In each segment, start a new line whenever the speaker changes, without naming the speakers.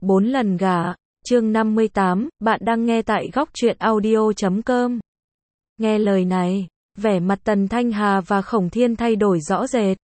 4 lần gả, chương 58, bạn đang nghe tại góc truyện audio.com. Nghe lời này, vẻ mặt Tần Thanh Hà và Khổng Thiên thay đổi rõ rệt.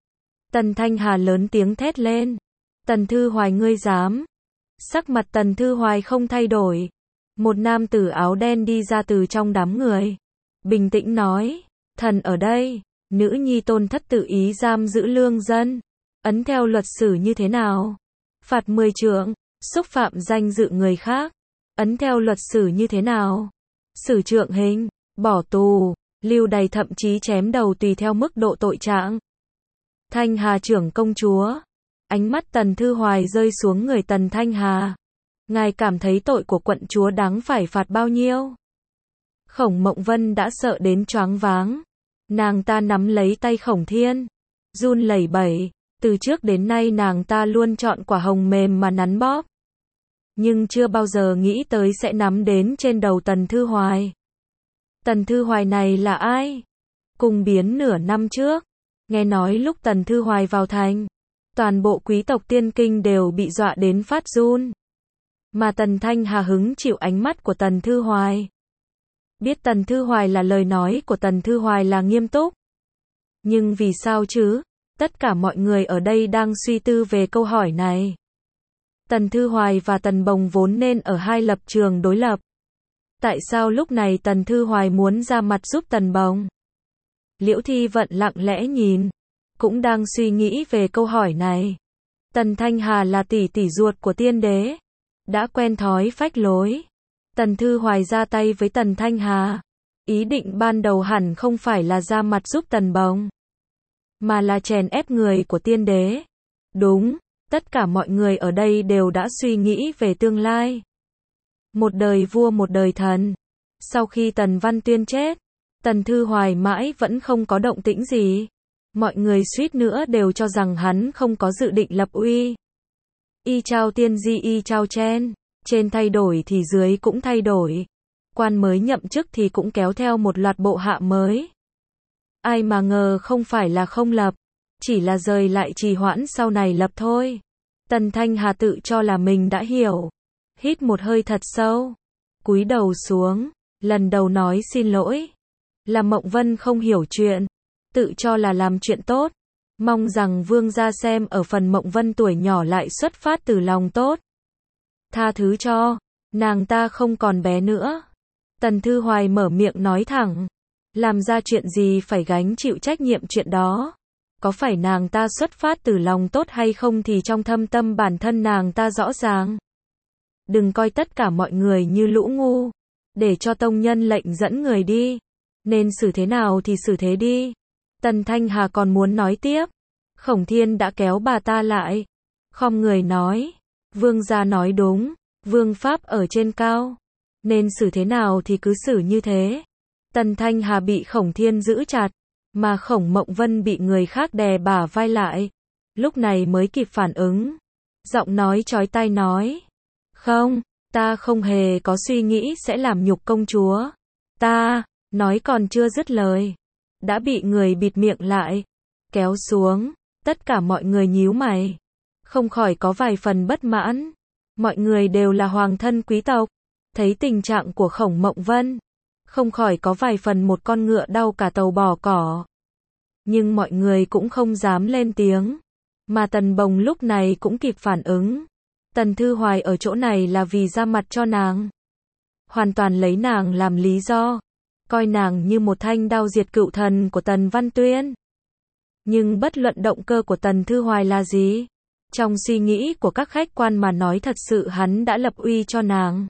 Tần Thanh Hà lớn tiếng thét lên. Tần Thư Hoài ngươi dám. Sắc mặt Tần Thư Hoài không thay đổi. Một nam tử áo đen đi ra từ trong đám người. Bình tĩnh nói, thần ở đây, nữ nhi tôn thất tự ý giam giữ lương dân. Ấn theo luật xử như thế nào? Phạt 10 trượng, xúc phạm danh dự người khác. Ấn theo luật xử như thế nào? Xử trượng hình, bỏ tù, lưu đày thậm chí chém đầu tùy theo mức độ tội trạng. Thanh Hà trưởng công chúa. Ánh mắt Tần Thư Hoài rơi xuống người Tần Thanh Hà. Ngài cảm thấy tội của quận chúa đáng phải phạt bao nhiêu? Khổng Mộng Vân đã sợ đến choáng váng. Nàng ta nắm lấy tay Khổng Thiên, run lẩy bẩy. Từ trước đến nay nàng ta luôn chọn quả hồng mềm mà nắn bóp. Nhưng chưa bao giờ nghĩ tới sẽ nắm đến trên đầu Tần Thư Hoài. Tần Thư Hoài này là ai? Cùng biến nửa năm trước. Nghe nói lúc Tần Thư Hoài vào thành, toàn bộ quý tộc Tiên Kinh đều bị dọa đến phát run. Mà Tần Thanh Hà hứng chịu ánh mắt của Tần Thư Hoài. Biết Tần Thư Hoài là lời nói của Tần Thư Hoài là nghiêm túc. Nhưng vì sao chứ? Tất cả mọi người ở đây đang suy tư về câu hỏi này. Tần Thư Hoài và Tần Bồng vốn nên ở hai lập trường đối lập. Tại sao lúc này Tần Thư Hoài muốn ra mặt giúp Tần Bồng? Liễu Thi Vận lặng lẽ nhìn, cũng đang suy nghĩ về câu hỏi này. Tần Thanh Hà là tỷ tỷ ruột của tiên đế, đã quen thói phách lối. Tần Thư Hoài ra tay với Tần Thanh Hà, ý định ban đầu hẳn không phải là ra mặt giúp Tần Bồng, mà là chèn ép người của tiên đế. Đúng, tất cả mọi người ở đây đều đã suy nghĩ về tương lai. Một đời vua một đời thần. Sau khi Tần Văn Tuyên chết, Tần Thư Hoài mãi vẫn không có động tĩnh gì. Mọi người suýt nữa đều cho rằng hắn không có dự định lập uy. Y Chao Tiên Di Y Chao Chen, trên thay đổi thì dưới cũng thay đổi. Quan mới nhậm chức thì cũng kéo theo một loạt bộ hạ mới. Ai mà ngờ không phải là không lập, chỉ là rời lại trì hoãn sau này lập thôi. Tần Thanh Hà tự cho là mình đã hiểu. Hít một hơi thật sâu, cúi đầu xuống, lần đầu nói xin lỗi. Là Mộng Vân không hiểu chuyện, tự cho là làm chuyện tốt. Mong rằng vương gia xem ở phần Mộng Vân tuổi nhỏ lại xuất phát từ lòng tốt. Tha thứ cho, nàng ta không còn bé nữa. Tần Thư Hoài mở miệng nói thẳng. Làm ra chuyện gì phải gánh chịu trách nhiệm chuyện đó. Có phải nàng ta xuất phát từ lòng tốt hay không thì trong thâm tâm bản thân nàng ta rõ ràng. Đừng coi tất cả mọi người như lũ ngu. Để cho tông nhân lệnh dẫn người đi. Nên xử thế nào thì xử thế đi. Tần Thanh Hà còn muốn nói tiếp. Khổng Thiên đã kéo bà ta lại. Khom người nói. Vương gia nói đúng. Vương pháp ở trên cao. Nên xử thế nào thì cứ xử như thế. Tần Thanh Hà bị Khổng Thiên giữ chặt. Mà Khổng Mộng Vân bị người khác đè bả vai lại. Lúc này mới kịp phản ứng. Giọng nói chói tai nói. Không, ta không hề có suy nghĩ sẽ làm nhục công chúa. Ta, nói còn chưa dứt lời. Đã bị người bịt miệng lại. Kéo xuống, tất cả mọi người nhíu mày. Không khỏi có vài phần bất mãn. Mọi người đều là hoàng thân quý tộc. Thấy tình trạng của Khổng Mộng Vân. Không khỏi có vài phần một con ngựa đau cả tàu bò cỏ. Nhưng mọi người cũng không dám lên tiếng. Mà Tần Bồng lúc này cũng kịp phản ứng. Tần Thư Hoài ở chỗ này là vì ra mặt cho nàng. Hoàn toàn lấy nàng làm lý do. Coi nàng như một thanh đao diệt cựu thần của Tần Văn Tuyên. Nhưng bất luận động cơ của Tần Thư Hoài là gì? Trong suy nghĩ của các khách quan mà nói thật sự hắn đã lập uy cho nàng.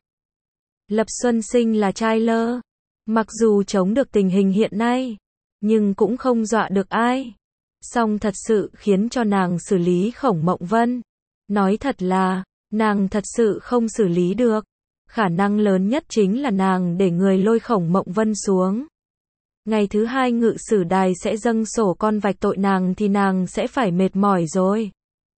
Lập Xuân Sinh là trai lơ. Mặc dù chống được tình hình hiện nay, nhưng cũng không dọa được ai. Song thật sự khiến cho nàng xử lý Khổng Mộng Vân. Nói thật là, nàng thật sự không xử lý được. Khả năng lớn nhất chính là nàng để người lôi Khổng Mộng Vân xuống. Ngày thứ hai ngự sử đài sẽ dâng sổ con vạch tội nàng thì nàng sẽ phải mệt mỏi rồi.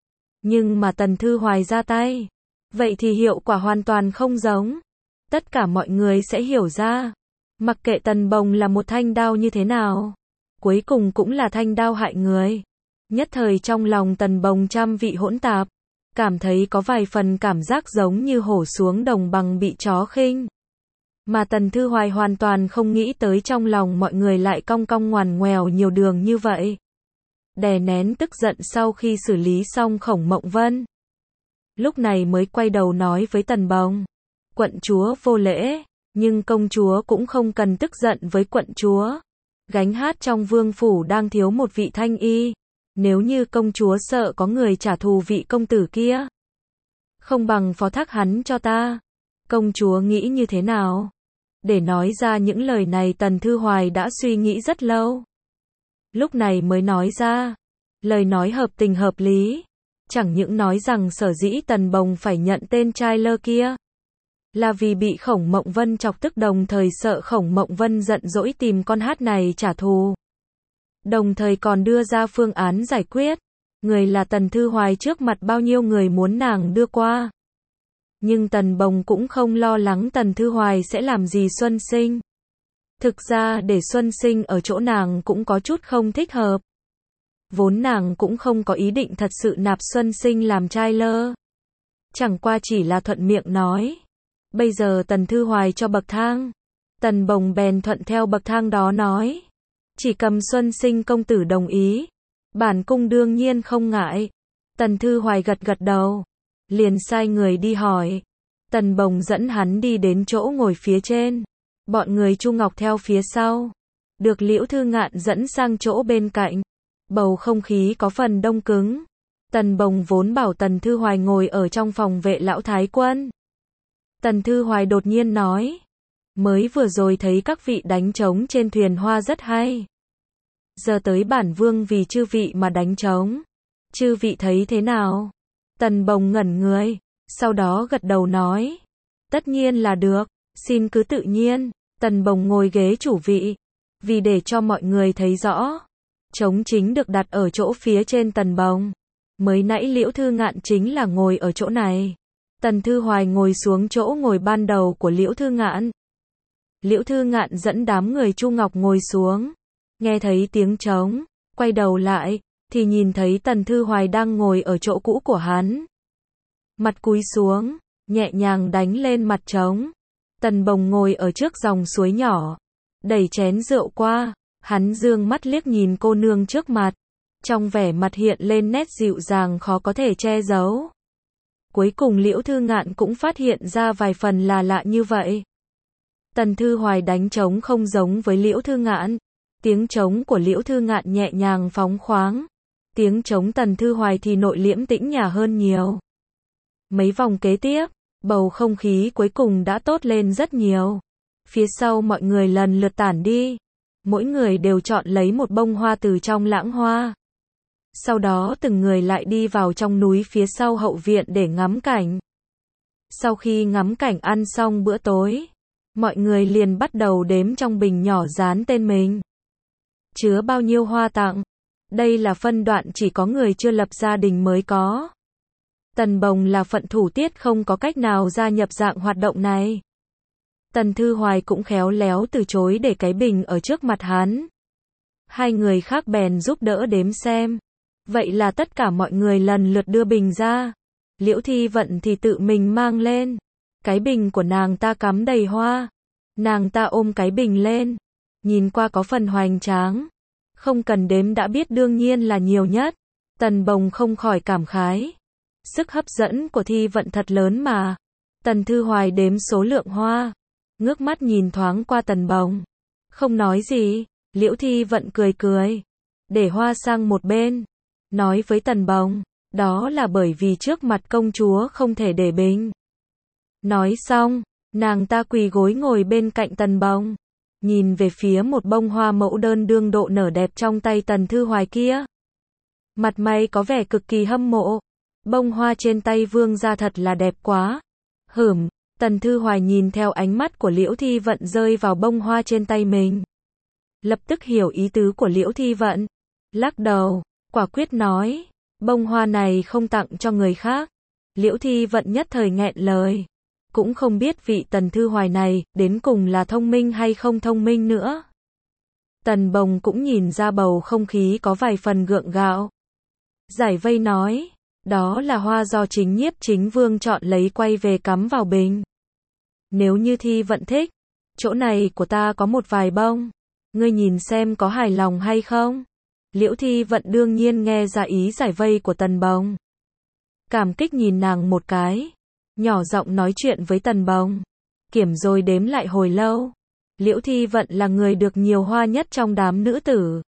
Nhưng mà Tần Thư Hoài ra tay. Vậy thì hiệu quả hoàn toàn không giống. Tất cả mọi người sẽ hiểu ra. Mặc kệ Tần Bồng là một thanh đao như thế nào, cuối cùng cũng là thanh đao hại người. Nhất thời trong lòng Tần Bồng trăm vị hỗn tạp. cảm thấy có vài phần cảm giác giống như hổ xuống đồng bằng bị chó khinh. Mà Tần Thư Hoài hoàn toàn không nghĩ tới trong lòng mọi người lại cong cong ngoằn ngoèo nhiều đường như vậy. Đè nén tức giận sau khi xử lý xong Khổng Mộng Vân. Lúc này mới quay đầu nói với Tần Bồng. Quận chúa vô lễ, nhưng công chúa cũng không cần tức giận với quận chúa. Gánh hát trong vương phủ đang thiếu một vị thanh y. Nếu như công chúa sợ có người trả thù vị công tử kia, không bằng phó thác hắn cho ta. Công chúa nghĩ như thế nào? Để nói ra những lời này Tần Thư Hoài đã suy nghĩ rất lâu. Lúc này mới nói ra. Lời nói hợp tình hợp lý. Chẳng những nói rằng sở dĩ Tần Bồng phải nhận tên trai lơ kia là vì bị Khổng Mộng Vân chọc tức, đồng thời sợ Khổng Mộng Vân giận dỗi tìm con hát này trả thù. Đồng thời còn đưa ra phương án giải quyết. Người là Tần Thư Hoài, trước mặt bao nhiêu người muốn nàng đưa qua. Nhưng Tần Bồng cũng không lo lắng Tần Thư Hoài sẽ làm gì Xuân Sinh. Thực ra để Xuân Sinh ở chỗ nàng cũng có chút không thích hợp. Vốn nàng cũng không có ý định thật sự nạp Xuân Sinh làm trai lơ. Chẳng qua chỉ là thuận miệng nói. Bây giờ Tần Thư Hoài cho bậc thang. Tần Bồng bèn thuận theo bậc thang đó nói. Chỉ cầm Xuân Sinh công tử đồng ý. Bản cung đương nhiên không ngại. Tần Thư Hoài gật gật đầu. Liền sai người đi hỏi. Tần Bồng dẫn hắn đi đến chỗ ngồi phía trên. Bọn người Chu Ngọc theo phía sau. Được Liễu Thư Ngạn dẫn sang chỗ bên cạnh. Bầu không khí có phần đông cứng. Tần Bồng vốn bảo Tần Thư Hoài ngồi ở trong phòng vệ lão thái quân. Tần Thư Hoài đột nhiên nói. Mới vừa rồi thấy các vị đánh trống trên thuyền hoa rất hay. Giờ tới bản vương vì chư vị mà đánh trống. Chư vị thấy thế nào? Tần Bồng ngẩn người. Sau đó gật đầu nói. Tất nhiên là được. Xin cứ tự nhiên. Tần Bồng ngồi ghế chủ vị. Vì để cho mọi người thấy rõ. Trống chính được đặt ở chỗ phía trên Tần Bồng. Mới nãy Liễu Thư Ngạn chính là ngồi ở chỗ này. Tần Thư Hoài ngồi xuống chỗ ngồi ban đầu của Liễu Thư Ngạn. Liễu Thư Ngạn dẫn đám người Chu Ngọc ngồi xuống. Nghe thấy tiếng trống, quay đầu lại, thì nhìn thấy Tần Thư Hoài đang ngồi ở chỗ cũ của hắn. Mặt cúi xuống, nhẹ nhàng đánh lên mặt trống. Tần Bồng ngồi ở trước dòng suối nhỏ, đẩy chén rượu qua, hắn dương mắt liếc nhìn cô nương trước mặt. Trong vẻ mặt hiện lên nét dịu dàng khó có thể che giấu. Cuối cùng Liễu Thư Ngạn cũng phát hiện ra vài phần là lạ như vậy. Tần Thư Hoài đánh trống không giống với Liễu Thư Ngạn. Tiếng trống của Liễu Thư Ngạn nhẹ nhàng phóng khoáng. Tiếng trống Tần Thư Hoài thì nội liễm tĩnh nhã hơn nhiều. Mấy vòng kế tiếp, bầu không khí cuối cùng đã tốt lên rất nhiều. Phía sau mọi người lần lượt tản đi. Mỗi người đều chọn lấy một bông hoa từ trong lãng hoa. Sau đó từng người lại đi vào trong núi phía sau hậu viện để ngắm cảnh. Sau khi ngắm cảnh ăn xong bữa tối, mọi người liền bắt đầu đếm trong bình nhỏ dán tên mình. Chứa bao nhiêu hoa tặng. Đây là phân đoạn chỉ có người chưa lập gia đình mới có. Tần Bồng là phận thủ tiết không có cách nào gia nhập dạng hoạt động này. Tần Thư Hoài cũng khéo léo từ chối để cái bình ở trước mặt hắn. Hai người khác bèn giúp đỡ đếm xem. Vậy là tất cả mọi người lần lượt đưa bình ra. Liễu Thi Vận thì tự mình mang lên. Cái bình của nàng ta cắm đầy hoa. Nàng ta ôm cái bình lên. Nhìn qua có phần hoành tráng. Không cần đếm đã biết đương nhiên là nhiều nhất. Tần Bồng không khỏi cảm khái. Sức hấp dẫn của Thi Vận thật lớn mà. Tần Thư Hoài đếm số lượng hoa. Ngước mắt nhìn thoáng qua Tần Bồng. Không nói gì. Liễu Thi Vận cười cười. Để hoa sang một bên. Nói với Tần Bồng. Đó là bởi vì trước mặt công chúa không thể để bình. Nói xong, nàng ta quỳ gối ngồi bên cạnh Tần Bồng. Nhìn về phía một bông hoa mẫu đơn đương độ nở đẹp trong tay Tần Thư Hoài kia. Mặt mày có vẻ cực kỳ hâm mộ. Bông hoa trên tay vương gia thật là đẹp quá. Tần Thư Hoài nhìn theo ánh mắt của Liễu Thi Vận rơi vào bông hoa trên tay mình. Lập tức hiểu ý tứ của Liễu Thi Vận. Lắc đầu, quả quyết nói. Bông hoa này không tặng cho người khác. Liễu Thi Vận nhất thời nghẹn lời. Cũng không biết vị Tần Thư Hoài này, đến cùng là thông minh hay không thông minh nữa. Tần Bồng cũng nhìn ra bầu không khí có vài phần gượng gạo. Giải vây nói. Đó là hoa do chính Nhiếp Chính Vương chọn lấy quay về cắm vào bình. Nếu như Thi Vận thích, chỗ này của ta có một vài bông, ngươi nhìn xem có hài lòng hay không? Liễu Thi Vận đương nhiên nghe ra ý giải vây của Tần Bồng. Cảm kích nhìn nàng một cái, nhỏ giọng nói chuyện với Tần Bồng. Kiểm rồi đếm lại hồi lâu. Liễu Thi Vận là người được nhiều hoa nhất trong đám nữ tử.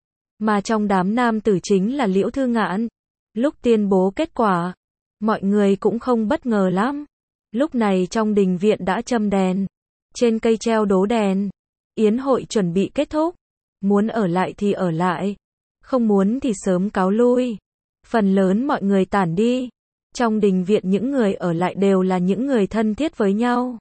Mà trong đám nam tử chính là Liễu Thư Ngạn. Lúc tuyên bố kết quả, mọi người cũng không bất ngờ lắm. Lúc này trong đình viện đã châm đèn, trên cây treo đố đèn. Yến hội chuẩn bị kết thúc. Muốn ở lại thì ở lại, không muốn thì sớm cáo lui. Phần lớn mọi người tản đi. Trong đình viện những người ở lại đều là những người thân thiết với nhau.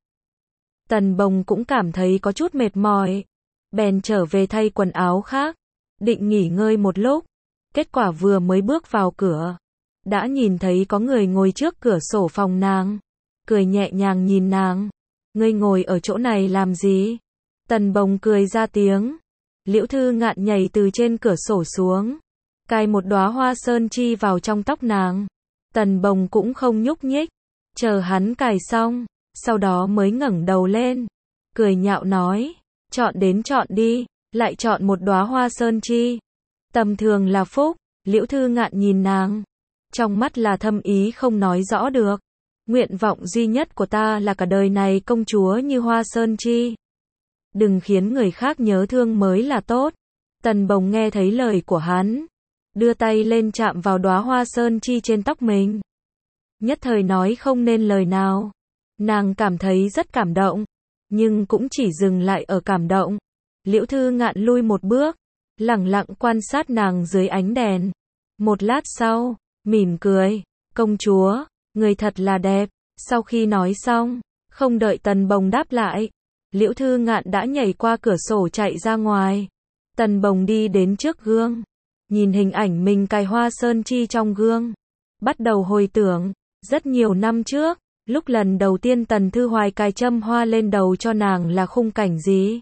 Tần Bồng cũng cảm thấy có chút mệt mỏi, bèn trở về thay quần áo khác, định nghỉ ngơi một lúc. Kết quả vừa mới bước vào cửa, đã nhìn thấy có người ngồi trước cửa sổ phòng nàng, cười nhẹ nhàng nhìn nàng. Ngươi ngồi ở chỗ này làm gì? Tần Bồng cười ra tiếng. Liễu Thư Ngạn nhảy từ trên cửa sổ xuống, cài một đóa hoa sơn chi vào trong tóc nàng. Tần Bồng cũng không nhúc nhích, chờ hắn cài xong, sau đó mới ngẩng đầu lên, cười nhạo nói, chọn đến chọn đi, lại chọn một đóa hoa sơn chi. Tầm thường là phúc. Liễu Thư Ngạn nhìn nàng, trong mắt là thâm ý không nói rõ được. Nguyện vọng duy nhất của ta là cả đời này công chúa như hoa sơn chi. Đừng khiến người khác nhớ thương mới là tốt. Tần Bồng nghe thấy lời của hắn, đưa tay lên chạm vào đóa hoa sơn chi trên tóc mình. Nhất thời nói không nên lời nào. Nàng cảm thấy rất cảm động, nhưng cũng chỉ dừng lại ở cảm động. Liễu Thư Ngạn lui một bước, lẳng lặng quan sát nàng dưới ánh đèn. Một lát sau, mỉm cười, công chúa, người thật là đẹp. Sau khi nói xong, không đợi Tần Bồng đáp lại, Liễu Thư Ngạn đã nhảy qua cửa sổ chạy ra ngoài. Tần Bồng đi đến trước gương, nhìn hình ảnh mình cài hoa sơn chi trong gương, bắt đầu hồi tưởng, rất nhiều năm trước, lúc lần đầu tiên Tần Thư Hoài cài châm hoa lên đầu cho nàng là khung cảnh gì?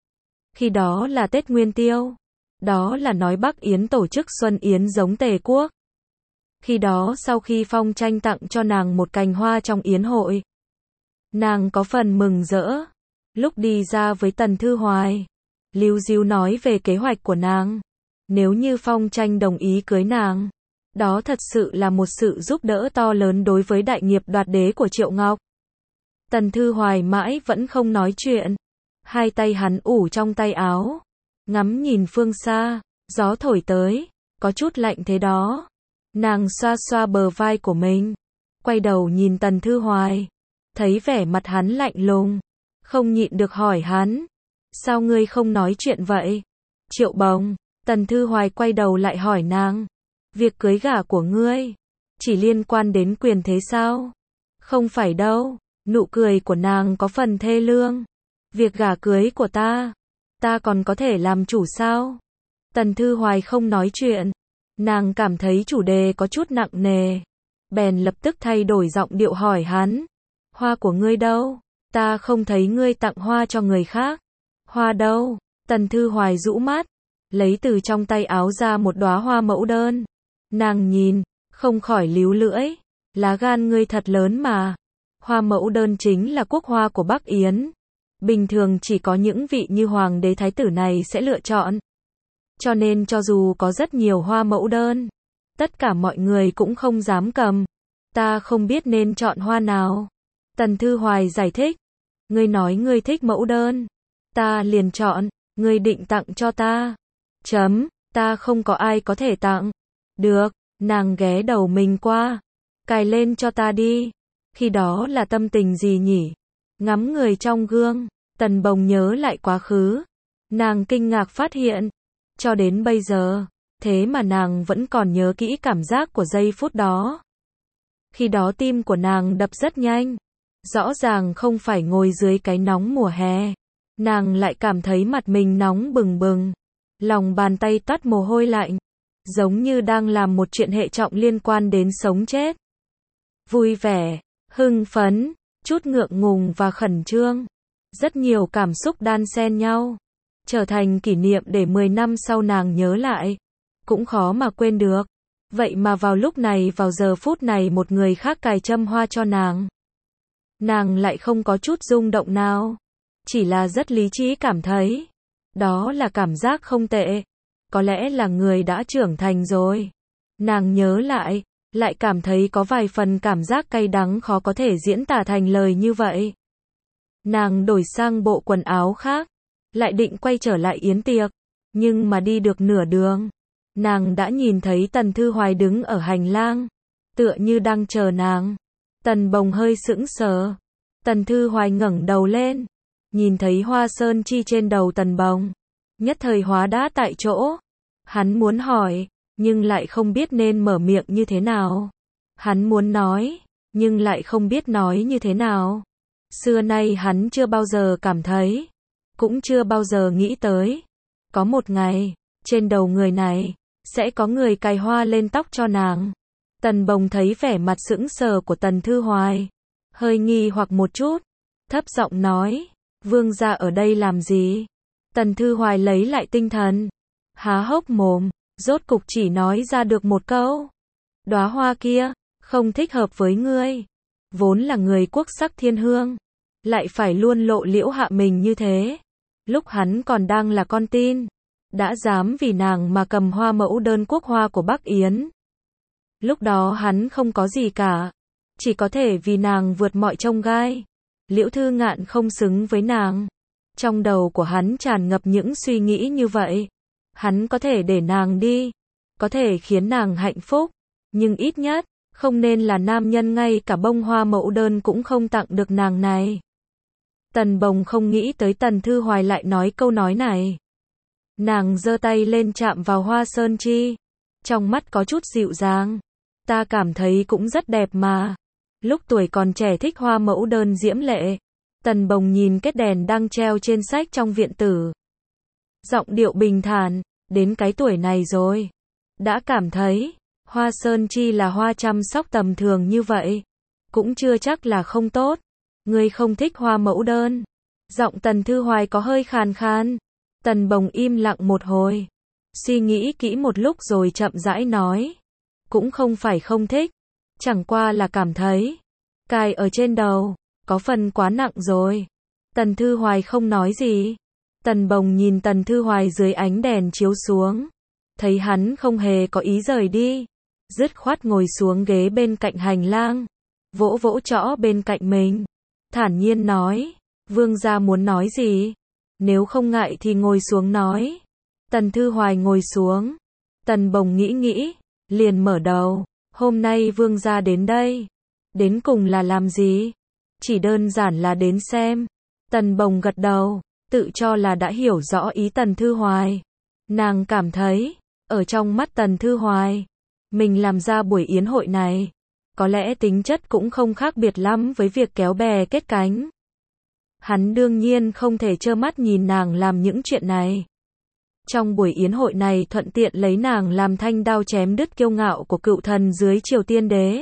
Khi đó là Tết Nguyên Tiêu, đó là nói Bắc Yến tổ chức Xuân Yến giống Tề quốc. Khi đó sau khi Phong Tranh tặng cho nàng một cành hoa trong yến hội, nàng có phần mừng rỡ. Lúc đi ra với Tần Thư Hoài, líu díu nói về kế hoạch của nàng. Nếu như Phong Tranh đồng ý cưới nàng, đó thật sự là một sự giúp đỡ to lớn đối với đại nghiệp đoạt đế của Triệu Ngọc. Tần Thư Hoài mãi vẫn không nói chuyện. Hai tay hắn ủ trong tay áo, ngắm nhìn phương xa, gió thổi tới, có chút lạnh thế đó. Nàng xoa xoa bờ vai của mình, quay đầu nhìn Tần Thư Hoài, thấy vẻ mặt hắn lạnh lùng, không nhịn được hỏi hắn, sao ngươi không nói chuyện vậy? Triệu Bồng. Tần Thư Hoài quay đầu lại hỏi nàng, việc cưới gả của ngươi chỉ liên quan đến quyền thế sao? Không phải đâu. Nụ cười của nàng có phần thê lương. Việc gả cưới của ta còn có thể làm chủ sao? Tần Thư Hoài không nói chuyện. Nàng cảm thấy chủ đề có chút nặng nề, bèn lập tức thay đổi giọng điệu hỏi hắn, hoa của ngươi đâu? Ta không thấy ngươi tặng hoa cho người khác. Hoa đâu? Tần Thư Hoài rũ mắt, lấy từ trong tay áo ra một đóa hoa mẫu đơn. Nàng nhìn, không khỏi líu lưỡi, lá gan ngươi thật lớn mà. Hoa mẫu đơn chính là quốc hoa của Bắc Yến. Bình thường chỉ có những vị như hoàng đế thái tử này sẽ lựa chọn. Cho nên cho dù có rất nhiều hoa mẫu đơn, tất cả mọi người cũng không dám cầm. Ta không biết nên chọn hoa nào. Tần Thư Hoài giải thích. Ngươi nói ngươi thích mẫu đơn, ta liền chọn. Ngươi định tặng cho ta? Ta không có ai có thể tặng. Được, nàng ghé đầu mình qua, cài lên cho ta đi. Khi đó là tâm tình gì nhỉ? Ngắm người trong gương, Tần Bồng nhớ lại quá khứ. Nàng kinh ngạc phát hiện, cho đến bây giờ, thế mà nàng vẫn còn nhớ kỹ cảm giác của giây phút đó. Khi đó tim của nàng đập rất nhanh. Rõ ràng không phải ngồi dưới cái nóng mùa hè. Nàng lại cảm thấy mặt mình nóng bừng bừng. Lòng bàn tay toát mồ hôi lạnh. Giống như đang làm một chuyện hệ trọng liên quan đến sống chết. Vui vẻ, hưng phấn, chút ngượng ngùng và khẩn trương. Rất nhiều cảm xúc đan xen nhau. Trở thành kỷ niệm để 10 năm sau nàng nhớ lại. Cũng khó mà quên được. Vậy mà vào lúc này, vào giờ phút này một người khác cài châm hoa cho nàng. Nàng lại không có chút rung động nào. Chỉ là rất lý trí cảm thấy. Đó là cảm giác không tệ. Có lẽ là người đã trưởng thành rồi. Nàng nhớ lại cảm thấy có vài phần cảm giác cay đắng khó có thể diễn tả thành lời như vậy. Nàng đổi sang bộ quần áo khác, lại định quay trở lại yến tiệc, nhưng mà đi được nửa đường, nàng đã nhìn thấy Tần Thư Hoài đứng ở hành lang, tựa như đang chờ nàng. Tần Bồng hơi sững sờ. Tần Thư Hoài ngẩng đầu lên, nhìn thấy hoa sơn chi trên đầu Tần Bồng, nhất thời hóa đá tại chỗ. Hắn muốn hỏi, nhưng lại không biết nên mở miệng như thế nào. Hắn muốn nói, nhưng lại không biết nói như thế nào. Xưa nay hắn chưa bao giờ cảm thấy, cũng chưa bao giờ nghĩ tới. Có một ngày, trên đầu người này, sẽ có người cài hoa lên tóc cho nàng. Tần Bồng thấy vẻ mặt sững sờ của Tần Thư Hoài, hơi nghi hoặc một chút, thấp giọng nói, vương gia ở đây làm gì? Tần Thư Hoài lấy lại tinh thần, há hốc mồm, rốt cục chỉ nói ra được một câu. Đóa hoa kia, không thích hợp với ngươi. Vốn là người quốc sắc thiên hương, lại phải luôn lộ liễu hạ mình như thế. Lúc hắn còn đang là con tin, đã dám vì nàng mà cầm hoa mẫu đơn quốc hoa của Bắc Yến. Lúc đó hắn không có gì cả, chỉ có thể vì nàng vượt mọi chông gai. Liễu Thư Ngạn không xứng với nàng. Trong đầu của hắn tràn ngập những suy nghĩ như vậy. Hắn có thể để nàng đi, có thể khiến nàng hạnh phúc, nhưng ít nhất, không nên là nam nhân ngay cả bông hoa mẫu đơn cũng không tặng được nàng này. Tần Bồng không nghĩ tới Tần Thư Hoài lại nói câu nói này. Nàng giơ tay lên chạm vào hoa sơn chi, trong mắt có chút dịu dàng. Ta cảm thấy cũng rất đẹp mà. Lúc tuổi còn trẻ thích hoa mẫu đơn diễm lệ. Tần Bồng nhìn kết đèn đang treo trên sách trong viện tử. Giọng điệu bình thản, đến cái tuổi này rồi, đã cảm thấy, hoa sơn chi là hoa chăm sóc tầm thường như vậy, cũng chưa chắc là không tốt. Ngươi không thích hoa mẫu đơn. Giọng Tần Thư Hoài có hơi khàn khàn. Tần Bồng im lặng một hồi, suy nghĩ kỹ một lúc rồi chậm rãi nói, cũng không phải không thích, chẳng qua là cảm thấy, cài ở trên đầu, có phần quá nặng rồi. Tần Thư Hoài không nói gì. Tần Bồng nhìn Tần Thư Hoài dưới ánh đèn chiếu xuống, thấy hắn không hề có ý rời đi, dứt khoát ngồi xuống ghế bên cạnh hành lang, vỗ vỗ trõ bên cạnh mình, thản nhiên nói, vương gia muốn nói gì? Nếu không ngại thì ngồi xuống nói. Tần Thư Hoài ngồi xuống. Tần Bồng nghĩ, liền mở đầu, hôm nay vương gia đến đây, đến cùng là làm gì? Chỉ đơn giản là đến xem. Tần Bồng gật đầu, tự cho là đã hiểu rõ ý Tần Thư Hoài. Nàng cảm thấy, ở trong mắt Tần Thư Hoài, mình làm ra buổi yến hội này, có lẽ tính chất cũng không khác biệt lắm với việc kéo bè kết cánh. Hắn đương nhiên không thể trơ mắt nhìn nàng làm những chuyện này. Trong buổi yến hội này thuận tiện lấy nàng làm thanh đao chém đứt kiêu ngạo của cựu thần dưới triều tiên đế.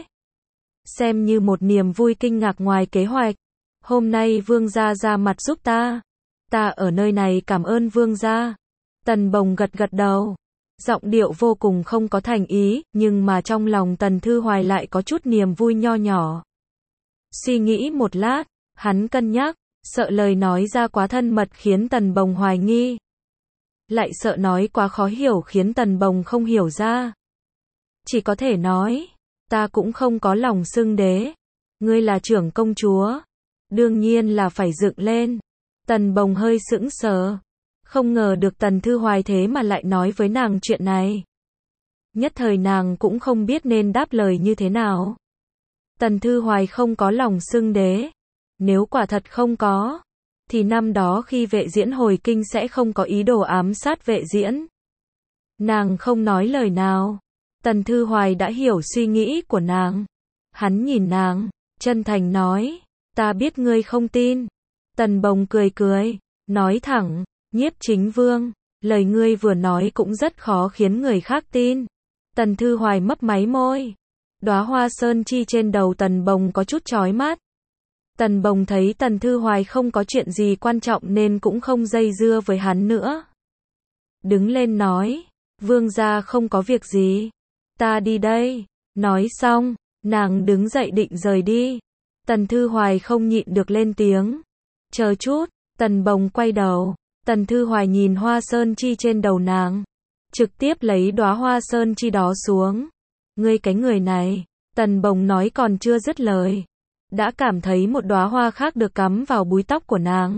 Xem như một niềm vui kinh ngạc ngoài kế hoạch. Hôm nay vương gia ra mặt giúp ta. Ta ở nơi này cảm ơn vương gia. Tần Bồng gật gật đầu. Giọng điệu vô cùng không có thành ý, nhưng mà trong lòng Tần Thư Hoài lại có chút niềm vui nho nhỏ. Suy nghĩ một lát, hắn cân nhắc, sợ lời nói ra quá thân mật khiến Tần Bồng hoài nghi. Lại sợ nói quá khó hiểu khiến Tần Bồng không hiểu ra. Chỉ có thể nói, ta cũng không có lòng xưng đế. Ngươi là trưởng công chúa, đương nhiên là phải dựng lên. Tần Bồng hơi sững sờ, không ngờ được Tần Thư Hoài thế mà lại nói với nàng chuyện này. Nhất thời nàng cũng không biết nên đáp lời như thế nào. Tần Thư Hoài không có lòng xưng đế. Nếu quả thật không có, thì năm đó khi Vệ Diễn hồi kinh sẽ không có ý đồ ám sát Vệ Diễn. Nàng không nói lời nào. Tần Thư Hoài đã hiểu suy nghĩ của nàng. Hắn nhìn nàng, chân thành nói, ta biết ngươi không tin. Tần Bồng cười, nói thẳng, Nhiếp Chính Vương, lời ngươi vừa nói cũng rất khó khiến người khác tin. Tần Thư Hoài mấp máy môi. Đóa hoa sơn chi trên đầu Tần Bồng có chút chói mắt. Tần Bồng thấy Tần Thư Hoài không có chuyện gì quan trọng nên cũng không dây dưa với hắn nữa. Đứng lên nói, vương gia không có việc gì. ta đi đây. Nói xong, nàng đứng dậy định rời đi. Tần Thư Hoài không nhịn được lên tiếng. Chờ chút, Tần Bồng quay đầu. Tần Thư Hoài nhìn hoa sơn chi trên đầu nàng. Trực tiếp lấy đóa hoa sơn chi đó xuống. Ngươi cái người này, Tần Bồng nói còn chưa dứt lời. Đã cảm thấy một đóa hoa khác được cắm vào búi tóc của nàng.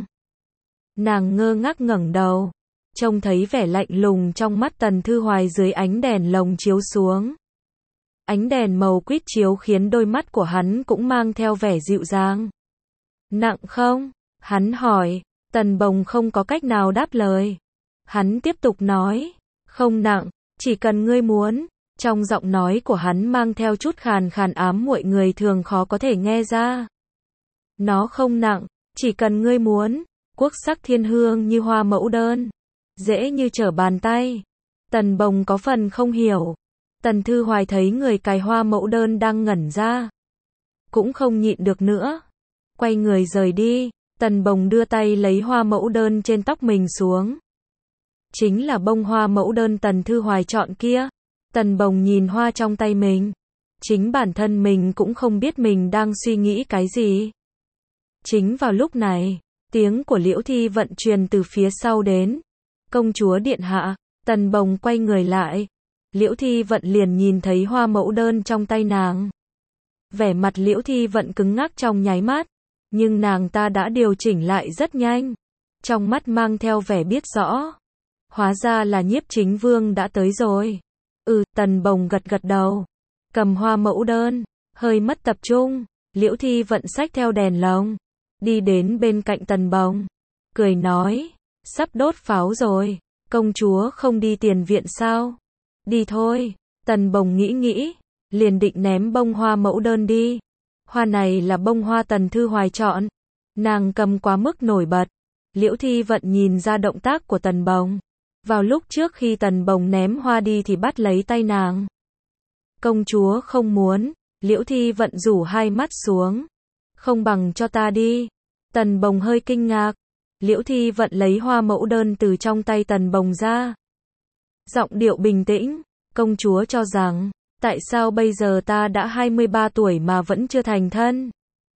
Nàng ngơ ngác ngẩng đầu. Trông thấy vẻ lạnh lùng trong mắt Tần Thư Hoài dưới ánh đèn lồng chiếu xuống. Ánh đèn màu quýt chiếu khiến đôi mắt của hắn cũng mang theo vẻ dịu dàng. Nặng không? Hắn hỏi. Tần Bồng không có cách nào đáp lời. Hắn tiếp tục nói. Không nặng, chỉ cần ngươi muốn. Trong giọng nói của hắn mang theo chút khàn khàn ám muội người thường khó có thể nghe ra. Nó không nặng, chỉ cần ngươi muốn. Quốc sắc thiên hương như hoa mẫu đơn. Dễ như trở bàn tay. Tần Bồng có phần không hiểu. Tần Thư Hoài thấy người cài hoa mẫu đơn đang ngẩn ra. Cũng không nhịn được nữa. Quay người rời đi. Tần Bồng đưa tay lấy hoa mẫu đơn trên tóc mình xuống. Chính là bông hoa mẫu đơn Tần Thư Hoài chọn kia. Tần Bồng nhìn hoa trong tay mình. Chính bản thân mình cũng không biết mình đang suy nghĩ cái gì. Chính vào lúc này, tiếng của Liễu Thi Vận truyền từ phía sau đến. Công chúa điện hạ. Tần Bồng quay người lại. Liễu Thi Vận liền nhìn thấy hoa mẫu đơn trong tay nàng. Vẻ mặt Liễu Thi Vận cứng ngắc trong nháy mắt. Nhưng nàng ta đã điều chỉnh lại rất nhanh. Trong mắt mang theo vẻ biết rõ. Hóa ra là Nhiếp Chính Vương đã tới rồi. Tần Bồng gật gật đầu. Cầm hoa mẫu đơn. Hơi mất tập trung. Liễu Thi Vận xách theo đèn lồng. Đi đến bên cạnh Tần Bồng. Cười nói. Sắp đốt pháo rồi. Công chúa không đi tiền viện sao? Đi thôi. Tần Bồng nghĩ. Liền định ném bông hoa mẫu đơn đi. Hoa này là bông hoa Tần Thư Hoài chọn. Nàng cầm quá mức nổi bật. Liễu Thi Vận nhìn ra động tác của Tần Bồng. Vào lúc trước khi Tần Bồng ném hoa đi thì bắt lấy tay nàng. Công chúa không muốn. Liễu Thi Vận rủ hai mắt xuống. Không bằng cho ta đi. Tần Bồng hơi kinh ngạc. Liễu Thi Vận lấy hoa mẫu đơn từ trong tay Tần Bồng ra. Giọng điệu bình tĩnh. Công chúa cho rằng, tại sao bây giờ ta đã 23 tuổi mà vẫn chưa thành thân?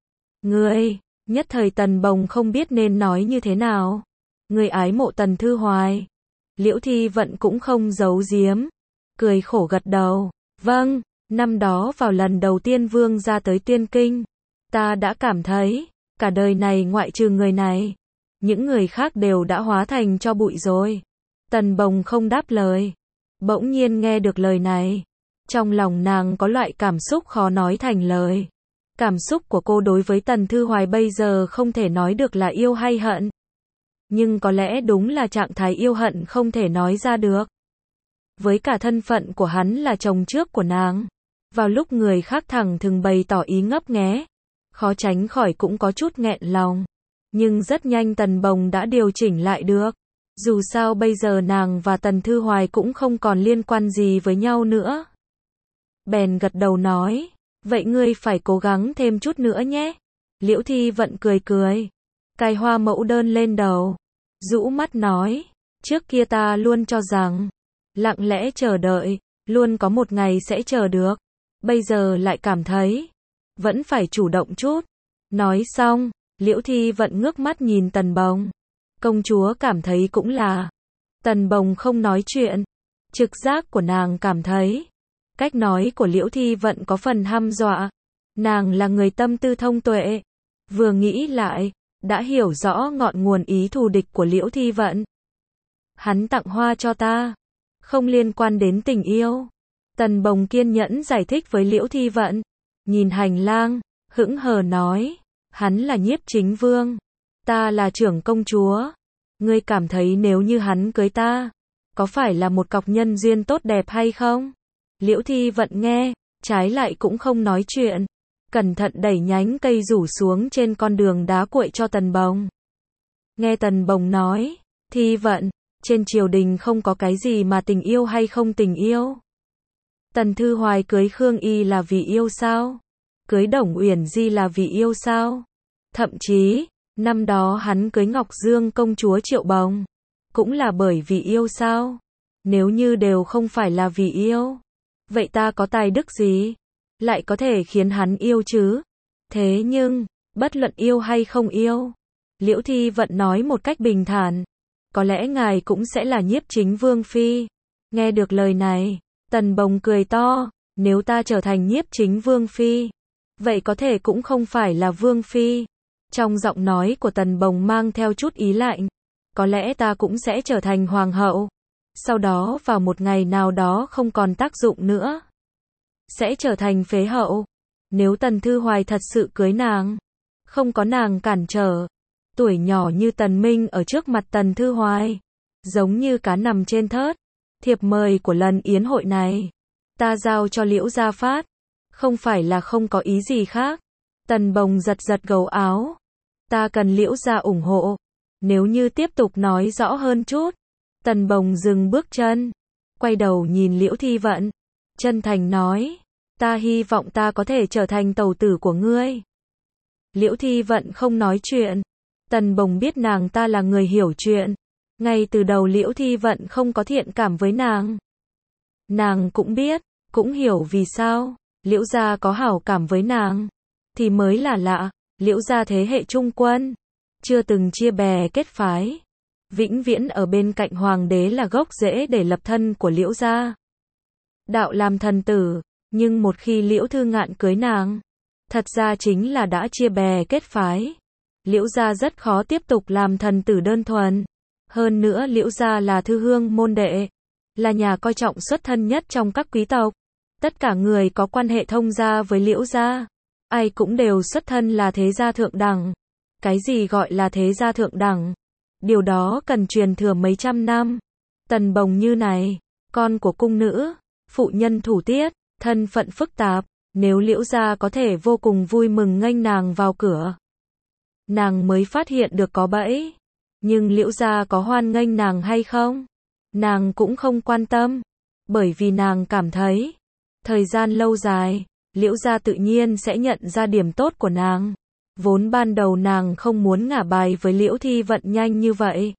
Ngươi, nhất thời Tần Bồng không biết nên nói như thế nào. Ngươi ái mộ Tần Thư Hoài. Liễu Thi Vận cũng không giấu giếm. Cười khổ gật đầu. Vâng, năm đó vào lần đầu tiên Vương ra tới Tiên Kinh. Ta đã cảm thấy, cả đời này ngoại trừ người này. Những người khác đều đã hóa thành tro bụi rồi. Tần Bồng không đáp lời. Bỗng nhiên nghe được lời này. Trong lòng nàng có loại cảm xúc khó nói thành lời. Cảm xúc của cô đối với Tần Thư Hoài bây giờ không thể nói được là yêu hay hận. Nhưng có lẽ đúng là trạng thái yêu hận không thể nói ra được. Với cả thân phận của hắn là chồng trước của nàng. Vào lúc người khác thẳng thừng bày tỏ ý ngấp nghé. Khó tránh khỏi cũng có chút nghẹn lòng. Nhưng rất nhanh Tần Bồng đã điều chỉnh lại được. Dù sao bây giờ nàng và Tần Thư Hoài cũng không còn liên quan gì với nhau nữa. Bèn gật đầu nói. Vậy ngươi phải cố gắng thêm chút nữa nhé. Liễu Thi Vận cười. Cài hoa mẫu đơn lên đầu. Rũ mắt nói. Trước kia ta luôn cho rằng. Lặng lẽ chờ đợi. Luôn có một ngày sẽ chờ được. Bây giờ lại cảm thấy. Vẫn phải chủ động chút. Nói xong. Liễu Thi Vận ngước mắt nhìn Tần Bồng. Công chúa cảm thấy cũng là. Tần Bồng không nói chuyện. Trực giác của nàng cảm thấy. Cách nói của Liễu Thi Vận có phần hăm dọa. Nàng là người tâm tư thông tuệ. Vừa nghĩ lại, đã hiểu rõ ngọn nguồn ý thù địch của Liễu Thi Vận. Hắn tặng hoa cho ta. Không liên quan đến tình yêu. Tần Bồng kiên nhẫn giải thích với Liễu Thi Vận. Nhìn hành lang, hững hờ nói. Hắn là Nhiếp Chính Vương. Ta là trưởng công chúa. Ngươi cảm thấy nếu như hắn cưới ta, có phải là một cọc nhân duyên tốt đẹp hay không? Liễu Thi Vận nghe, trái lại cũng không nói chuyện. Cẩn thận đẩy nhánh cây rủ xuống trên con đường đá cuội cho Tần Bồng. Nghe Tần Bồng nói, Thi Vận, trên triều đình không có cái gì mà tình yêu hay không tình yêu. Tần Thư Hoài cưới Khương Y là vì yêu sao? Cưới Đồng Uyển Di là vì yêu sao? Thậm chí, năm đó hắn cưới Ngọc Dương công chúa Triệu Bồng, cũng là bởi vì yêu sao? Nếu như đều không phải là vì yêu, Vậy ta có tài đức gì? Lại có thể khiến hắn yêu chứ? Thế nhưng, bất luận yêu hay không yêu, Liễu Thi Vận nói một cách bình thản, có lẽ ngài cũng sẽ là Nhiếp Chính Vương Phi. Nghe được lời này, Tần Bồng cười to, nếu ta trở thành Nhiếp Chính Vương Phi, vậy có thể cũng không phải là Vương Phi. Trong giọng nói của Tần Bồng mang theo chút ý lạnh, có lẽ ta cũng sẽ trở thành Hoàng hậu. Sau đó vào một ngày nào đó không còn tác dụng nữa, sẽ trở thành phế hậu. Nếu Tần Thư Hoài thật sự cưới nàng, không có nàng cản trở, tuổi nhỏ như Tần Minh ở trước mặt Tần Thư Hoài, giống như cá nằm trên thớt. Thiệp mời của lần yến hội này, ta giao cho Liễu Gia phát, không phải là không có ý gì khác. Tần Bồng giật giật gấu áo, ta cần Liễu Gia ủng hộ. Nếu như tiếp tục nói rõ hơn chút. Tần Bồng dừng bước chân, quay đầu nhìn Liễu Thi Vận, chân thành nói, ta hy vọng ta có thể trở thành tẩu tử của ngươi. Liễu Thi Vận không nói chuyện. Tần Bồng biết nàng ta là người hiểu chuyện. Ngay từ đầu Liễu Thi Vận không có thiện cảm với nàng. Nàng cũng biết, cũng hiểu vì sao Liễu Gia có hảo cảm với nàng, thì mới là lạ. Liễu Gia thế hệ trung quân, chưa từng chia bè kết phái, vĩnh viễn ở bên cạnh hoàng đế là gốc rễ để lập thân của Liễu Gia. Đạo làm thần tử, nhưng một khi Liễu Thư Ngạn cưới nàng, thật ra chính là đã chia bè kết phái. Liễu Gia rất khó tiếp tục làm thần tử đơn thuần. Hơn nữa Liễu Gia là thư hương môn đệ, là nhà coi trọng xuất thân nhất trong các quý tộc. Tất cả người có quan hệ thông gia với Liễu Gia, ai cũng đều xuất thân là thế gia thượng đẳng. Cái gì gọi là thế gia thượng đẳng? Điều đó cần truyền thừa mấy trăm năm. Tần Bồng như này, con của cung nữ, phụ nhân thủ tiết, thân phận phức tạp, nếu Liễu Gia có thể vô cùng vui mừng nghênh nàng vào cửa, nàng mới phát hiện được có bẫy. Nhưng Liễu Gia có hoan nghênh nàng hay không, nàng cũng không quan tâm, bởi vì nàng cảm thấy, thời gian lâu dài, Liễu Gia tự nhiên sẽ nhận ra điểm tốt của nàng. Vốn ban đầu nàng không muốn ngả bài với Liễu Thi Vận nhanh như vậy.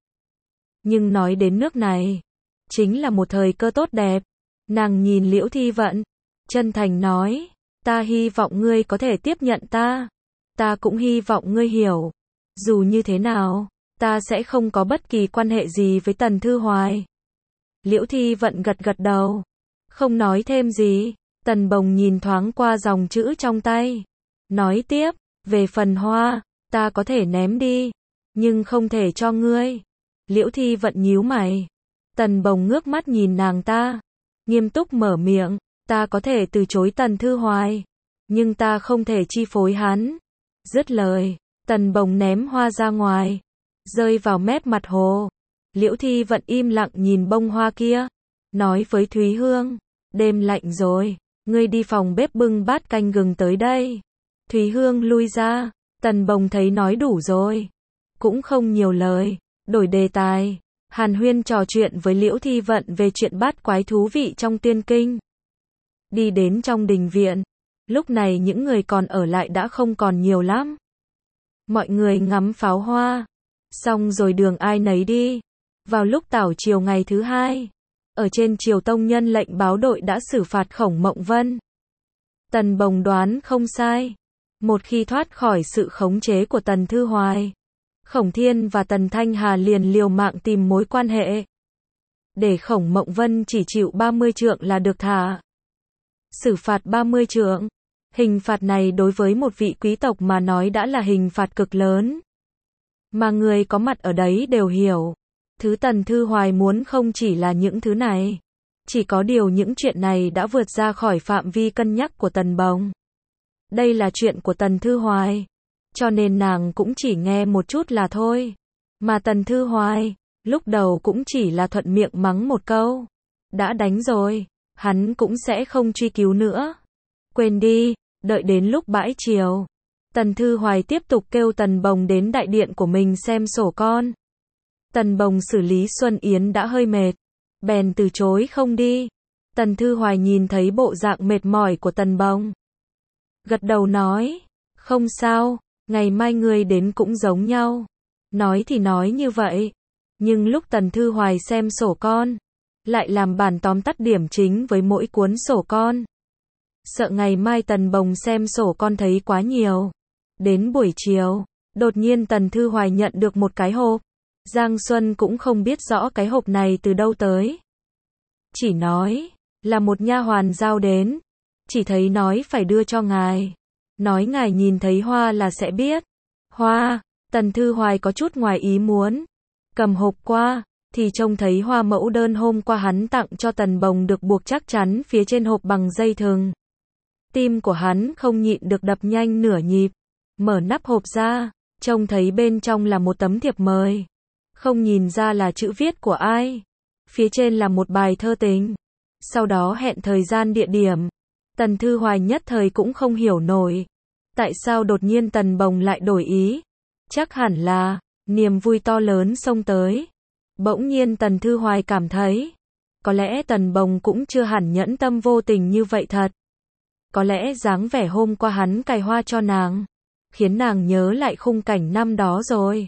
Nhưng nói đến nước này, chính là một thời cơ tốt đẹp. Nàng nhìn Liễu Thi Vận, chân thành nói, ta hy vọng ngươi có thể tiếp nhận ta. Ta cũng hy vọng ngươi hiểu, dù như thế nào, ta sẽ không có bất kỳ quan hệ gì với Tần Thư Hoài. Liễu Thi Vận gật gật đầu, không nói thêm gì. Tần Bồng nhìn thoáng qua dòng chữ trong tay, nói tiếp, về phần hoa, ta có thể ném đi, nhưng không thể cho ngươi. Liễu Thi Vận nhíu mày. Tần Bồng ngước mắt nhìn nàng ta, nghiêm túc mở miệng, ta có thể từ chối Tần Thư Hoài, nhưng ta không thể chi phối hắn. Dứt lời, Tần Bồng ném hoa ra ngoài, rơi vào mép mặt hồ. Liễu Thi Vận im lặng nhìn bông hoa kia, nói với Thúy Hương, đêm lạnh rồi, ngươi đi phòng bếp bưng bát canh gừng tới đây. Thúy Hương lui ra, Tần Bồng thấy nói đủ rồi, cũng không nhiều lời, đổi đề tài, hàn huyên trò chuyện với Liễu Thi Vận về chuyện bát quái thú vị trong tiên kinh. Đi đến trong đình viện, lúc này những người còn ở lại đã không còn nhiều lắm. Mọi người ngắm pháo hoa, xong rồi đường ai nấy đi. Vào lúc tảo chiều ngày thứ hai, ở trên triều tông nhân lệnh báo đội đã xử phạt Khổng Mộng Vân. Tần Bồng đoán không sai. Một khi thoát khỏi sự khống chế của Tần Thư Hoài, Khổng Thiên và Tần Thanh Hà liền liều mạng tìm mối quan hệ, để Khổng Mộng Vân chỉ chịu 30 trượng là được thả. Xử phạt 30 trượng. Hình phạt này đối với một vị quý tộc mà nói đã là hình phạt cực lớn. Mà người có mặt ở đấy đều hiểu. Thứ Tần Thư Hoài muốn không chỉ là những thứ này. Chỉ có điều những chuyện này đã vượt ra khỏi phạm vi cân nhắc của Tần Bồng. Đây là chuyện của Tần Thư Hoài, cho nên nàng cũng chỉ nghe một chút là thôi. Mà Tần Thư Hoài, lúc đầu cũng chỉ là thuận miệng mắng một câu. Đã đánh rồi, hắn cũng sẽ không truy cứu nữa. Quên đi, đợi đến lúc bãi chiều. Tần Thư Hoài tiếp tục kêu Tần Bồng đến đại điện của mình xem sổ con. Tần Bồng xử lý Xuân Yến đã hơi mệt, bèn từ chối không đi. Tần Thư Hoài nhìn thấy bộ dạng mệt mỏi của Tần Bồng, gật đầu nói, không sao, ngày mai ngươi đến cũng giống nhau. Nói thì nói như vậy, nhưng lúc Tần Thư Hoài xem sổ con, lại làm bản tóm tắt điểm chính với mỗi cuốn sổ con. Sợ ngày mai Tần Bồng xem sổ con thấy quá nhiều. Đến buổi chiều, đột nhiên Tần Thư Hoài nhận được một cái hộp. Giang Xuân cũng không biết rõ cái hộp này từ đâu tới. Chỉ nói là một nha hoàn giao đến. Chỉ thấy nói phải đưa cho ngài. Nói ngài nhìn thấy hoa là sẽ biết. Hoa, Tần Thư Hoài có chút ngoài ý muốn. Cầm hộp qua, thì trông thấy hoa mẫu đơn hôm qua hắn tặng cho Tần Bồng được buộc chắc chắn phía trên hộp bằng dây thừng. Tim của hắn không nhịn được đập nhanh nửa nhịp. Mở nắp hộp ra, trông thấy bên trong là một tấm thiệp mời. Không nhìn ra là chữ viết của ai. Phía trên là một bài thơ tình. Sau đó hẹn thời gian địa điểm. Tần Thư Hoài nhất thời cũng không hiểu nổi. Tại sao đột nhiên Tần Bồng lại đổi ý? Chắc hẳn là niềm vui to lớn xông tới. Bỗng nhiên Tần Thư Hoài cảm thấy, có lẽ Tần Bồng cũng chưa hẳn nhẫn tâm vô tình như vậy thật. Có lẽ dáng vẻ hôm qua hắn cài hoa cho nàng, khiến nàng nhớ lại khung cảnh năm đó rồi.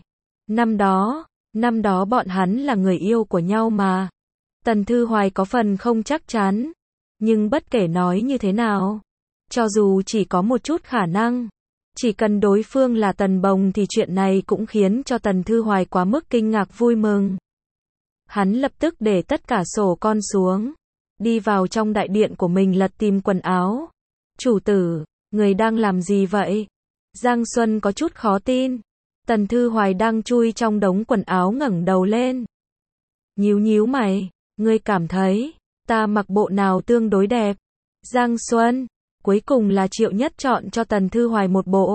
Năm đó bọn hắn là người yêu của nhau mà. Tần Thư Hoài có phần không chắc chắn, nhưng bất kể nói như thế nào, cho dù chỉ có một chút khả năng, chỉ cần đối phương là Tần Bồng thì chuyện này cũng khiến cho Tần Thư Hoài quá mức kinh ngạc vui mừng. Hắn lập tức để tất cả sổ con xuống, đi vào trong đại điện của mình lật tìm quần áo. Chủ tử, người đang làm gì vậy? Giang Xuân có chút khó tin. Tần Thư Hoài đang chui trong đống quần áo ngẩng đầu lên. Nhíu mày, ngươi cảm thấy ta mặc bộ nào tương đối đẹp? Giang Xuân, cuối cùng là Triệu Nhất chọn cho Tần Thư Hoài một bộ.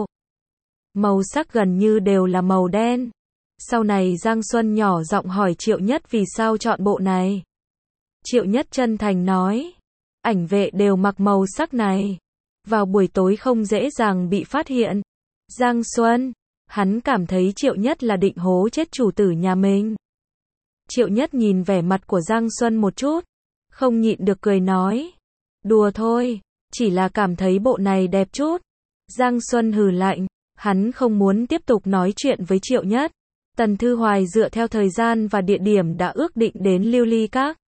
Màu sắc gần như đều là màu đen. Sau này Giang Xuân nhỏ giọng hỏi Triệu Nhất vì sao chọn bộ này. Triệu Nhất chân thành nói, ảnh vệ đều mặc màu sắc này. Vào buổi tối không dễ dàng bị phát hiện. Giang Xuân, hắn cảm thấy Triệu Nhất là định hố chết chủ tử nhà mình. Triệu Nhất nhìn vẻ mặt của Giang Xuân một chút, không nhịn được cười nói, đùa thôi, chỉ là cảm thấy bộ này đẹp chút. Giang Xuân hừ lạnh, hắn không muốn tiếp tục nói chuyện với Triệu Nhất. Tần Thư Hoài dựa theo thời gian và địa điểm đã ước định đến Lưu Ly Các.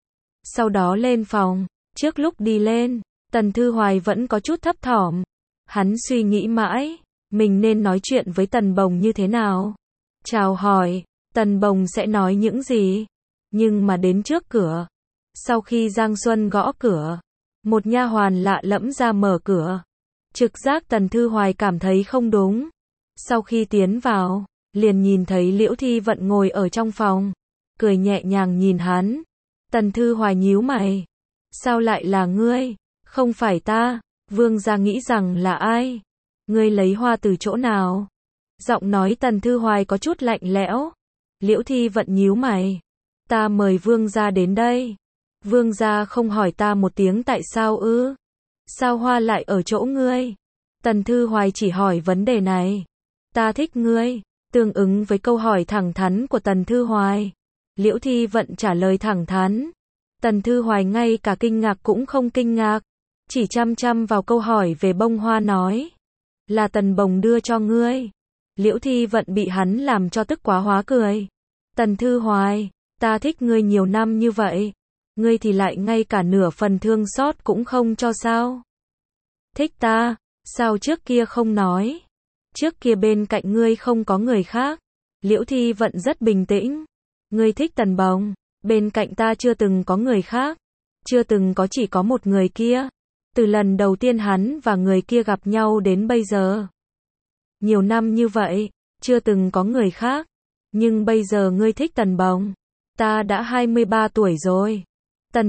Sau đó lên phòng, trước lúc đi lên, Tần Thư Hoài vẫn có chút thấp thỏm. Hắn suy nghĩ mãi, mình nên nói chuyện với Tần Bồng như thế nào. Chào hỏi, Tần Bồng sẽ nói những gì. Nhưng mà đến trước cửa, sau khi Giang Xuân gõ cửa, một nha hoàn lạ lẫm ra mở cửa. Trực giác Tần Thư Hoài cảm thấy không đúng. Sau khi tiến vào, liền nhìn thấy Liễu Thi Vận ngồi ở trong phòng, cười nhẹ nhàng nhìn hắn. Tần Thư Hoài nhíu mày. Sao lại là ngươi? Không phải ta. Vương gia nghĩ rằng là ai? Ngươi lấy hoa từ chỗ nào? Giọng nói Tần Thư Hoài có chút lạnh lẽo. Liễu Thi Vận nhíu mày. Ta mời vương gia đến đây. Vương gia không hỏi ta một tiếng tại sao ư? Sao hoa lại ở chỗ ngươi? Tần Thư Hoài chỉ hỏi vấn đề này. Ta thích ngươi. Tương ứng với câu hỏi thẳng thắn của Tần Thư Hoài, Liễu Thi Vận trả lời thẳng thắn. Tần Thư Hoài ngay cả kinh ngạc cũng không kinh ngạc, chỉ chăm vào câu hỏi về bông hoa nói. Là Tần Bồng đưa cho ngươi. Liễu Thi Vận bị hắn làm cho tức quá hóa cười. Tần Thư Hoài, ta thích ngươi nhiều năm như vậy, ngươi thì lại ngay cả nửa phần thương xót cũng không cho sao? Thích ta, sao trước kia không nói? Trước kia bên cạnh ngươi không có người khác. Liễu Thi Vận rất bình tĩnh. Ngươi thích Tần Bồng, bên cạnh ta chưa từng có người khác. Chưa từng có, chỉ có một người kia. Từ lần đầu tiên hắn và người kia gặp nhau đến bây giờ. Nhiều năm như vậy, chưa từng có người khác. Nhưng bây giờ ngươi thích Tần Bồng. Ta đã 23 tuổi rồi. Tần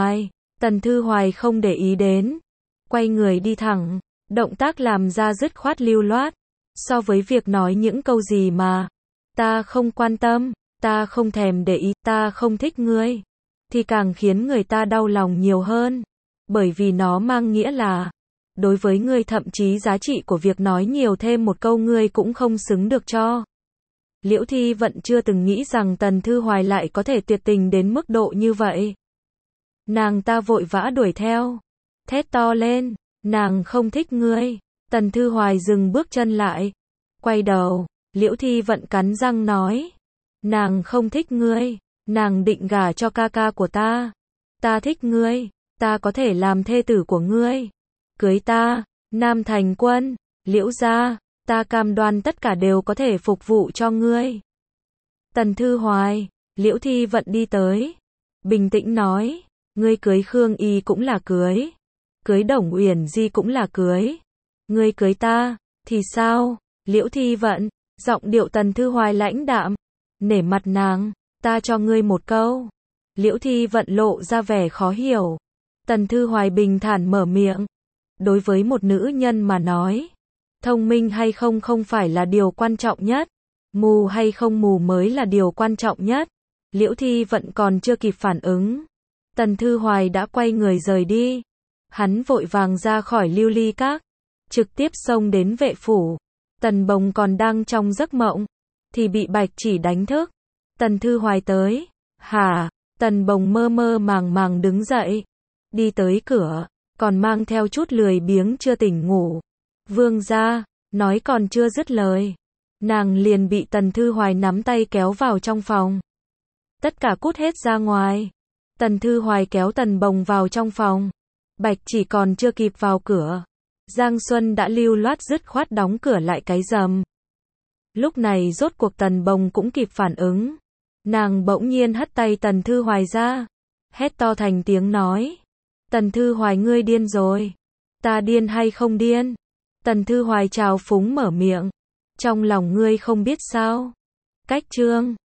Thư Hoài không để ý đến. Quay người đi thẳng. Động tác làm ra dứt khoát lưu loát. So với việc nói những câu gì mà ta không quan tâm, ta không thèm để ý, ta không thích ngươi, thì càng khiến người ta đau lòng nhiều hơn. Bởi vì nó mang nghĩa là đối với ngươi thậm chí giá trị của việc nói nhiều thêm một câu ngươi cũng không xứng được cho. Liễu Thi Vận chưa từng nghĩ rằng Tần Thư Hoài lại có thể tuyệt tình đến mức độ như vậy. Nàng ta vội vã đuổi theo, thét to lên, nàng không thích ngươi. Tần Thư Hoài dừng bước chân lại, quay đầu, Liễu Thi Vận cắn răng nói, nàng không thích ngươi, Nàng định gả cho ca ca của ta. Ta thích ngươi, ta có thể làm thê tử của ngươi. Cưới ta, Nam Thành Quân, Liễu gia, ta cam đoan tất cả đều có thể phục vụ cho ngươi. Tần Thư Hoài, Liễu Thi Vận đi tới, bình tĩnh nói, ngươi cưới Khương Y cũng là cưới, cưới Đồng Uyển Di cũng là cưới. Ngươi cưới ta, thì sao? Liễu Thi Vận, giọng điệu Tần Thư Hoài lãnh đạm, nể mặt nàng, ta cho ngươi một câu. Liễu Thi Vận lộ ra vẻ khó hiểu. Tần Thư Hoài bình thản mở miệng. Đối với một nữ nhân mà nói, thông minh hay không không phải là điều quan trọng nhất, mù hay không mù mới là điều quan trọng nhất. Liễu Thi Vận còn chưa kịp phản ứng, Tần Thư Hoài đã quay người rời đi. Hắn vội vàng ra khỏi Lưu Ly Các, trực tiếp xông đến vệ phủ. Tần Bồng còn đang trong giấc mộng, thì bị Bạch Chỉ đánh thức. Tần Thư Hoài tới. Hả? Tần Bồng mơ mơ màng màng đứng dậy, đi tới cửa, còn mang theo chút lười biếng chưa tỉnh ngủ. Vương gia, nói còn chưa dứt lời, nàng liền bị Tần Thư Hoài nắm tay kéo vào trong phòng. Tất cả cút hết ra ngoài. Tần Thư Hoài kéo Tần Bồng vào trong phòng. Bạch Chỉ còn chưa kịp vào cửa, Giang Xuân đã lưu loát dứt khoát đóng cửa lại cái rầm. Lúc này rốt cuộc Tần Bồng cũng kịp phản ứng. Nàng bỗng nhiên hất tay Tần Thư Hoài ra, hét to thành tiếng nói. Tần Thư Hoài ngươi điên rồi. Ta điên hay không điên? Tần Thư Hoài trào phúng mở miệng. Trong lòng ngươi không biết sao? Cách chương